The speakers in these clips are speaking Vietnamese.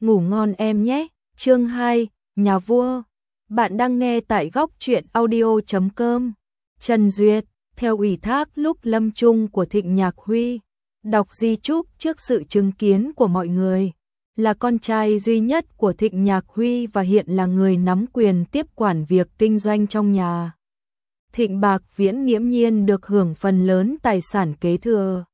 Ngủ ngon em nhé. Chương 2, Nhà vua. Bạn đang nghe tại góc truyện audio.com. Trần Duyệt, theo ủy thác lúc lâm chung của Thịnh Nhạc Huy, đọc di chúc trước sự chứng kiến của mọi người, là con trai duy nhất của Thịnh Nhạc Huy và hiện là người nắm quyền tiếp quản việc kinh doanh trong nhà. Thịnh Bạc Viễn nghiễm nhiên được hưởng phần lớn tài sản kế thừa.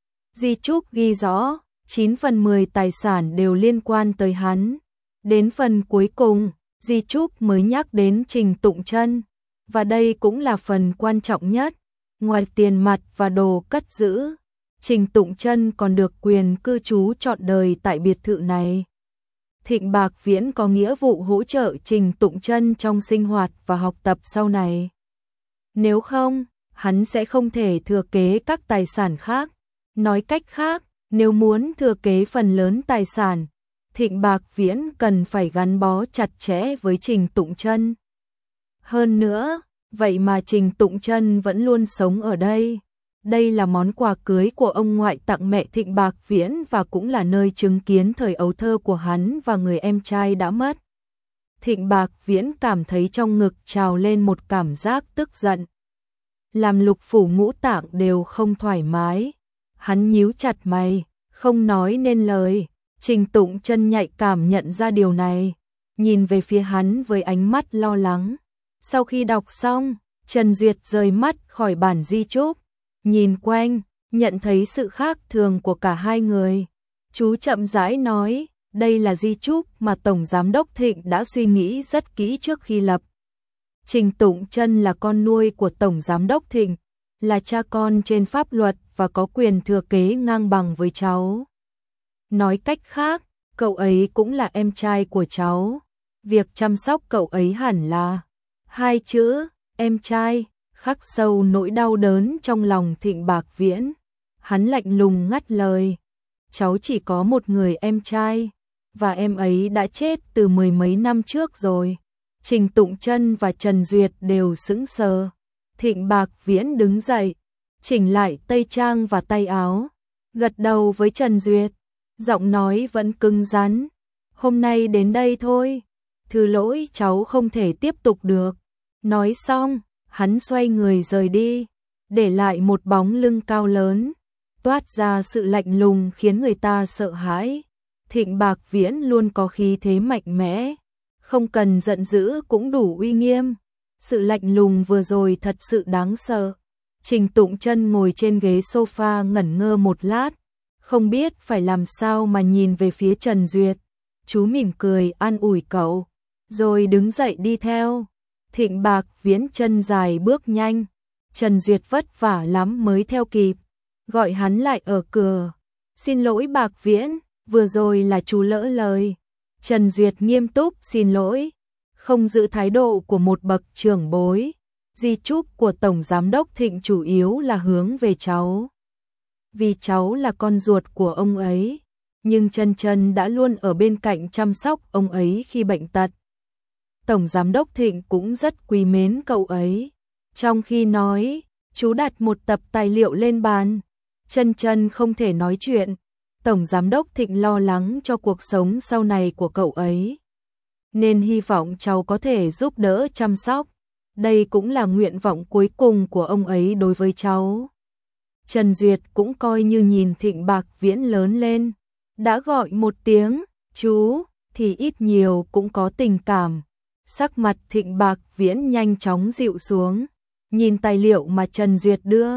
Di chúc ghi rõ, 9 phần 10 tài sản đều liên quan tới hắn. Đến phần cuối cùng, di chúc mới nhắc đến Trình Tụng Chân, và đây cũng là phần quan trọng nhất. Ngoài tiền mặt và đồ cất giữ, Trình Tụng Chân còn được quyền cư trú trọn đời tại biệt thự này. Thịnh Bạc Viễn có nghĩa vụ hỗ trợ Trình Tụng Chân trong sinh hoạt và học tập sau này. Nếu không, hắn sẽ không thể thừa kế các tài sản khác. Nói cách khác, nếu muốn thừa kế phần lớn tài sản, Thịnh Bạc Viễn cần phải gắn bó chặt chẽ với Trình Tụng Chân. Hơn nữa, vậy mà Trình Tụng Chân vẫn luôn sống ở đây. Đây là món quà cưới của ông ngoại tặng mẹ Thịnh Bạc Viễn và cũng là nơi chứng kiến thời ấu thơ của hắn và người em trai đã mất. Thịnh Bạc Viễn cảm thấy trong ngực trào lên một cảm giác tức giận. Làm lục phủ ngũ tạng đều không thoải mái. Hắn nhíu chặt mày, không nói nên lời. Trình Tụng Chân nhạy cảm nhận ra điều này, nhìn về phía hắn với ánh mắt lo lắng. Sau khi đọc xong, Trần Duyệt rời mắt khỏi bản di chúc, nhìn quanh, nhận thấy sự khác thường của cả hai người. Chú chậm rãi nói, đây là di chúc mà Tổng Giám đốc Thịnh đã suy nghĩ rất kỹ trước khi lập. Trình Tụng Chân là con nuôi của Tổng Giám đốc Thịnh, là cha con trên pháp luật và có quyền thừa kế ngang bằng với cháu. Nói cách khác, cậu ấy cũng là em trai của cháu. Việc chăm sóc cậu ấy hẳn là... Hai chữ, em trai, khắc sâu nỗi đau đớn trong lòng Thịnh Bạc Viễn. Hắn lạnh lùng ngắt lời. Cháu chỉ có một người em trai, và em ấy đã chết từ 10 mấy năm trước rồi. Trình Tụng Chân và Trần Duyệt đều sững sờ. Thịnh Bạc Viễn đứng dậy, chỉnh lại tây trang và tay áo, gật đầu với Trần Duyệt. Giọng nói vẫn cứng rắn. Hôm nay đến đây thôi. Thứ lỗi cháu không thể tiếp tục được. Nói xong, hắn xoay người rời đi, để lại một bóng lưng cao lớn, toát ra sự lạnh lùng khiến người ta sợ hãi. Thịnh Bạc Viễn luôn có khí thế mạnh mẽ, không cần giận dữ cũng đủ uy nghiêm. Sự lạnh lùng vừa rồi thật sự đáng sợ. Trình Tụng Chân ngồi trên ghế sofa ngẩn ngơ một lát, không biết phải làm sao mà nhìn về phía Trần Duyệt. Chú mỉm cười an ủi cậu, rồi đứng dậy đi theo. Thịnh Bạc Viễn chân dài bước nhanh, Trần Duyệt vất vả lắm mới theo kịp, gọi hắn lại ở cửa. Xin lỗi Bạc Viễn, vừa rồi là chú lỡ lời. Trần Duyệt nghiêm túc xin lỗi, không giữ thái độ của một bậc trưởng bối. Di chúc của Tổng Giám đốc Thịnh chủ yếu là hướng về cháu, vì cháu là con ruột của ông ấy, nhưng Chân Chân đã luôn ở bên cạnh chăm sóc ông ấy khi bệnh tật. Tổng Giám đốc Thịnh cũng rất quý mến cậu ấy. Trong khi nói, chú đặt một tập tài liệu lên bàn. Chân Chân không thể nói chuyện. Tổng Giám đốc Thịnh lo lắng cho cuộc sống sau này của cậu ấy, nên hy vọng cháu có thể giúp đỡ chăm sóc. Đây cũng là nguyện vọng cuối cùng của ông ấy đối với cháu. Trần Duyệt cũng coi như nhìn Thịnh Bạc Viễn lớn lên. Đã gọi một tiếng chú thì ít nhiều cũng có tình cảm. Sắc mặt Thịnh Bạc Viễn nhanh chóng dịu xuống, nhìn tài liệu mà Trần Duyệt đưa.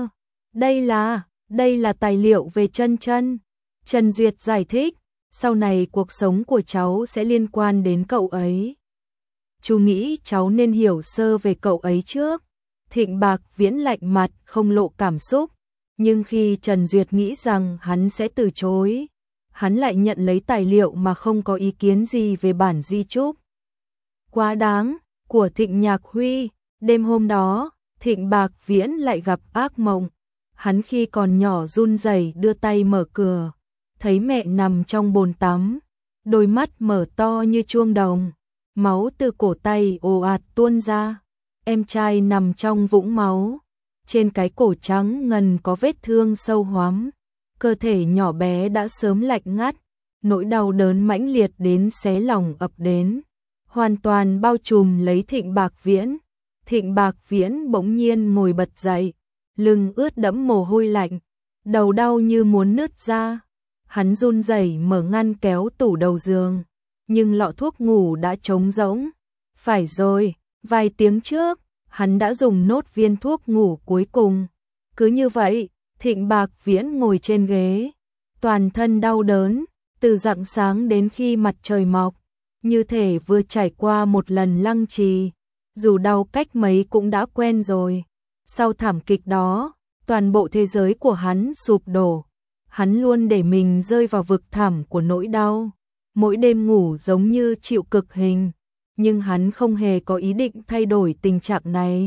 Đây là tài liệu về Chân Chân. Trần Duyệt giải thích, sau này cuộc sống của cháu sẽ liên quan đến cậu ấy. Chú nghĩ cháu nên hiểu sơ về cậu ấy trước. Thịnh Bạc Viễn lạnh mặt không lộ cảm xúc, nhưng khi Trần Duyệt nghĩ rằng hắn sẽ từ chối, hắn lại nhận lấy tài liệu mà không có ý kiến gì về bản di chúc quá đáng của Thịnh Nhạc Huy. Đêm hôm đó, Thịnh Bạc Viễn lại gặp ác mộng. Hắn khi còn nhỏ run rẩy đưa tay mở cửa, thấy mẹ nằm trong bồn tắm, đôi mắt mở to như chuông đồng, máu từ cổ tay ồ ạt tuôn ra. Em trai nằm trong vũng máu, trên cái cổ trắng ngần có vết thương sâu hoắm, cơ thể nhỏ bé đã sớm lạnh ngắt. nỗi đau đớn mãnh liệt đến xé lòng ập đến, hoàn toàn bao trùm lấy Thịnh Bạc Viễn. Thịnh Bạc Viễn bỗng nhiên ngồi bật dậy, lưng ướt đẫm mồ hôi lạnh, đầu đau như muốn nứt ra. Hắn run rẩy mở ngăn kéo tủ đầu giường, nhưng lọ thuốc ngủ đã trống rỗng. Phải rồi, vài tiếng trước, hắn đã dùng nốt viên thuốc ngủ cuối cùng. Cứ như vậy, Thịnh Bạc Viễn ngồi trên ghế, toàn thân đau đớn, từ rạng sáng đến khi mặt trời mọc, như thể vừa trải qua một lần lăng trì, dù đau cách mấy cũng đã quen rồi. Sau thảm kịch đó, toàn bộ thế giới của hắn sụp đổ. Hắn luôn để mình rơi vào vực thẳm của nỗi đau, mỗi đêm ngủ giống như chịu cực hình, nhưng hắn không hề có ý định thay đổi tình trạng này.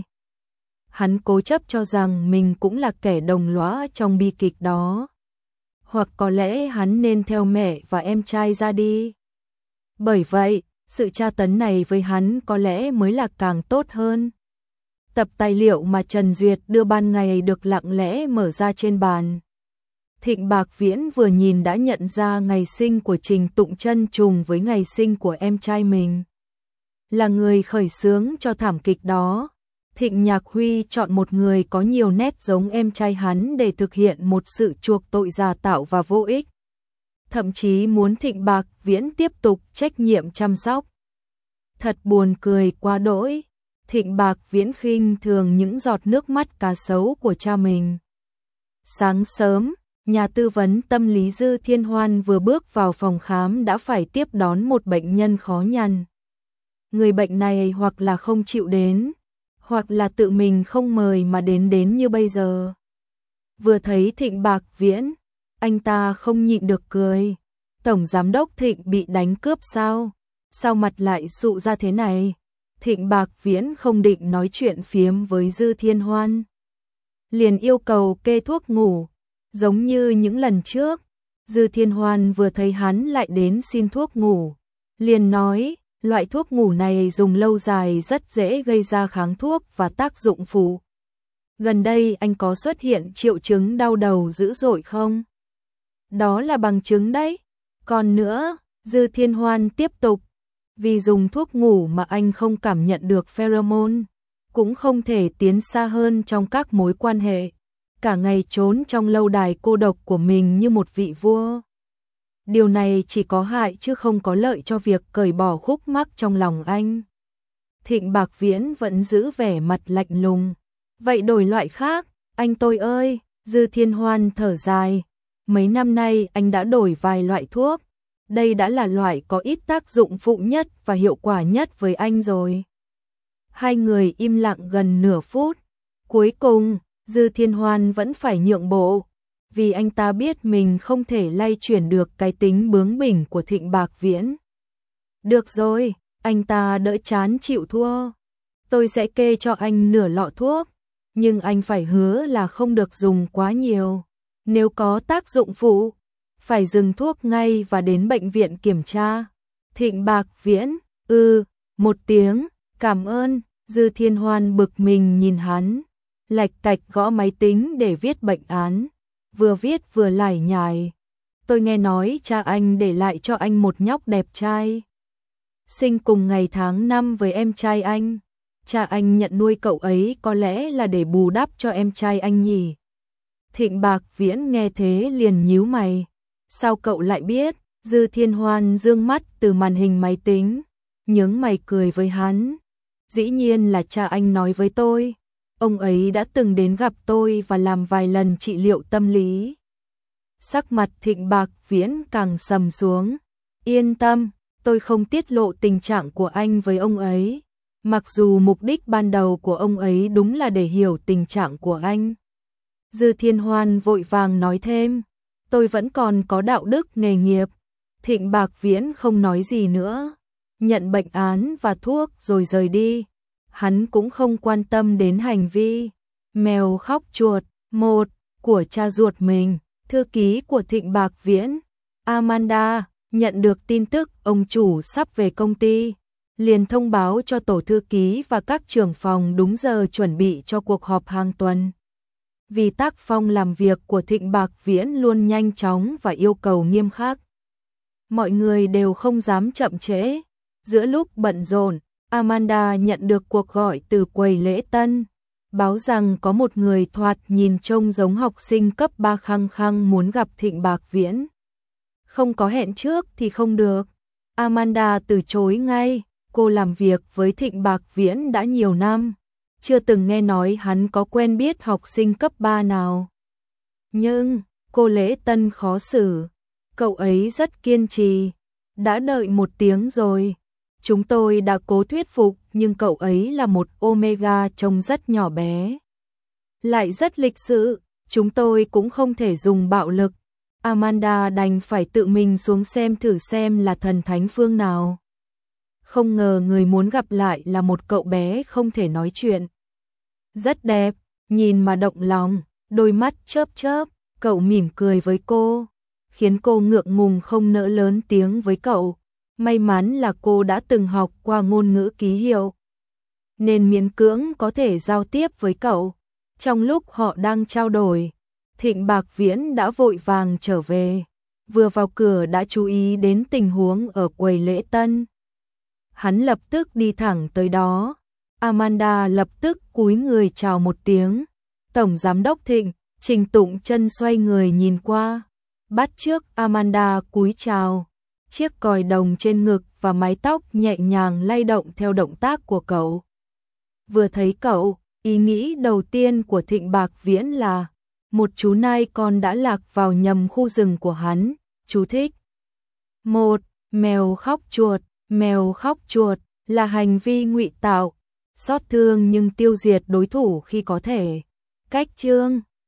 Hắn cố chấp cho rằng mình cũng là kẻ đồng lõa trong bi kịch đó. Hoặc có lẽ hắn nên theo mẹ và em trai ra đi. Bởi vậy, sự tra tấn này với hắn có lẽ mới là càng tốt hơn. Tập tài liệu mà Trần Duyệt đưa ban ngày được lặng lẽ mở ra trên bàn. Thịnh Bạc Viễn vừa nhìn đã nhận ra ngày sinh của Trình Tụng Chân trùng với ngày sinh của em trai mình. Là người khởi xướng cho thảm kịch đó, Thịnh Nhạc Huy chọn một người có nhiều nét giống em trai hắn để thực hiện một sự chuộc tội giả tạo và vô ích. Thậm chí muốn Thịnh Bạc Viễn tiếp tục trách nhiệm chăm sóc. Thật buồn cười quá đỗi, Thịnh Bạc Viễn khinh thường những giọt nước mắt cá sấu của cha mình. Sáng sớm, nhà tư vấn tâm lý Dư Thiên Hoan vừa bước vào phòng khám đã phải tiếp đón một bệnh nhân khó nhằn. Người bệnh này hoặc là không chịu đến, hoặc là tự mình không mời mà đến như bây giờ. Vừa thấy Thịnh Bạc Viễn, anh ta không nhịn được cười. Tổng giám đốc Thịnh bị đánh cướp sao? Sao mặt lại sụ ra thế này? Thịnh Bạc Viễn không định nói chuyện phiếm với Dư Thiên Hoan, liền yêu cầu kê thuốc ngủ. Giống như những lần trước, Dư Thiên Hoan vừa thấy hắn lại đến xin thuốc ngủ, liền nói, loại thuốc ngủ này dùng lâu dài rất dễ gây ra kháng thuốc và tác dụng phụ. Gần đây anh có xuất hiện triệu chứng đau đầu dữ dội không? Đó là bằng chứng đấy. Còn nữa, Dư Thiên Hoan tiếp tục, vì dùng thuốc ngủ mà anh không cảm nhận được pheromone, cũng không thể tiến xa hơn trong các mối quan hệ. Cả ngày trốn trong lâu đài cô độc của mình như một vị vua. Điều này chỉ có hại chứ không có lợi cho việc cởi bỏ khúc mắc trong lòng anh. Thịnh Bạc Viễn vẫn giữ vẻ mặt lạnh lùng. Vậy đổi loại khác, anh tôi ơi. Dư Thiên Hoan thở dài. Mấy năm nay anh đã đổi vài loại thuốc. Đây đã là loại có ít tác dụng phụ nhất và hiệu quả nhất với anh rồi. Hai người im lặng gần nửa phút. Cuối cùng, Dư Thiên Hoan vẫn phải nhượng bộ, vì anh ta biết mình không thể lay chuyển được cái tính bướng bỉnh của Thịnh Bạc Viễn. Được rồi, anh ta đỡ chán chịu thua. Tôi sẽ kê cho anh nửa lọ thuốc, nhưng anh phải hứa là không được dùng quá nhiều. Nếu có tác dụng phụ, phải dừng thuốc ngay và đến bệnh viện kiểm tra. Thịnh Bạc Viễn, một tiếng, cảm ơn. Dư Thiên Hoan bực mình nhìn hắn, lạch cạch gõ máy tính để viết bệnh án, vừa viết vừa lải nhải. Tôi nghe nói cha anh để lại cho anh một nhóc đẹp trai, sinh cùng ngày tháng năm với em trai anh. Cha anh nhận nuôi cậu ấy có lẽ là để bù đắp cho em trai anh nhỉ? Thịnh Bạc Viễn nghe thế liền nhíu mày. Sao cậu lại biết? Dư Thiên Hoan dương mắt từ màn hình máy tính, nhướng mày cười với hắn. Dĩ nhiên là cha anh nói với tôi. Ông ấy đã từng đến gặp tôi và làm vài lần trị liệu tâm lý. Sắc mặt Thịnh Bạc Viễn càng sầm xuống. Yên tâm, tôi không tiết lộ tình trạng của anh với ông ấy. Mặc dù mục đích ban đầu của ông ấy đúng là để hiểu tình trạng của anh. Dư Thiên Hoan vội vàng nói thêm. Tôi vẫn còn có đạo đức nghề nghiệp. Thịnh Bạc Viễn không nói gì nữa, nhận bệnh án và thuốc rồi rời đi. Hắn cũng không quan tâm đến hành vi mèo khóc chuột một của cha ruột mình. Thư ký của Thịnh Bạc Viễn, Amanda, nhận được tin tức ông chủ sắp về công ty, liền thông báo cho tổ thư ký và các trưởng phòng đúng giờ chuẩn bị cho cuộc họp hàng tuần. Vì tác phong làm việc của Thịnh Bạc Viễn luôn nhanh chóng và yêu cầu nghiêm khắc, Mọi người đều không dám chậm trễ. Giữa lúc bận rộn, Amanda nhận được cuộc gọi từ quầy lễ tân, báo rằng có một người thoạt nhìn trông giống học sinh cấp 3 khăng khăng muốn gặp Thịnh Bạc Viễn. Không có hẹn trước thì không được. Amanda từ chối ngay, cô làm việc với Thịnh Bạc Viễn đã nhiều năm, chưa từng nghe nói hắn có quen biết học sinh cấp 3 nào. Nhưng, cô lễ tân khó xử, cậu ấy rất kiên trì, đã đợi 1 tiếng rồi. Chúng tôi đã cố thuyết phục nhưng cậu ấy là một Omega trông rất nhỏ bé. Lại rất lịch sự, chúng tôi cũng không thể dùng bạo lực. Amanda đành phải tự mình xuống xem thử xem là thần thánh phương nào. Không ngờ người muốn gặp lại là một cậu bé không thể nói chuyện. Rất đẹp, nhìn mà động lòng, đôi mắt chớp chớp, cậu mỉm cười với cô, khiến cô ngượng ngùng không nỡ lớn tiếng với cậu. May mắn là cô đã từng học qua ngôn ngữ ký hiệu, nên miễn cưỡng có thể giao tiếp với cậu. Trong lúc họ đang trao đổi, Thịnh Bạc Viễn đã vội vàng trở về, vừa vào cửa đã chú ý đến tình huống ở quầy lễ tân. Hắn lập tức đi thẳng tới đó. Amanda lập tức cúi người chào một tiếng. Tổng giám đốc Thịnh. Trình Tụng Chân xoay người nhìn qua, bắt chước Amanda cúi chào. Chiếc còi đồng trên ngực và mái tóc nhẹ nhàng lay động theo động tác của cậu. Vừa thấy cậu, ý nghĩ đầu tiên của Thịnh Bạc Viễn là một chú nai con đã lạc vào nhầm khu rừng của hắn. Chú thích: 1. Mèo khóc chuột. Mèo khóc chuột là hành vi ngụy tạo, xót thương nhưng tiêu diệt đối thủ khi có thể. Cách chương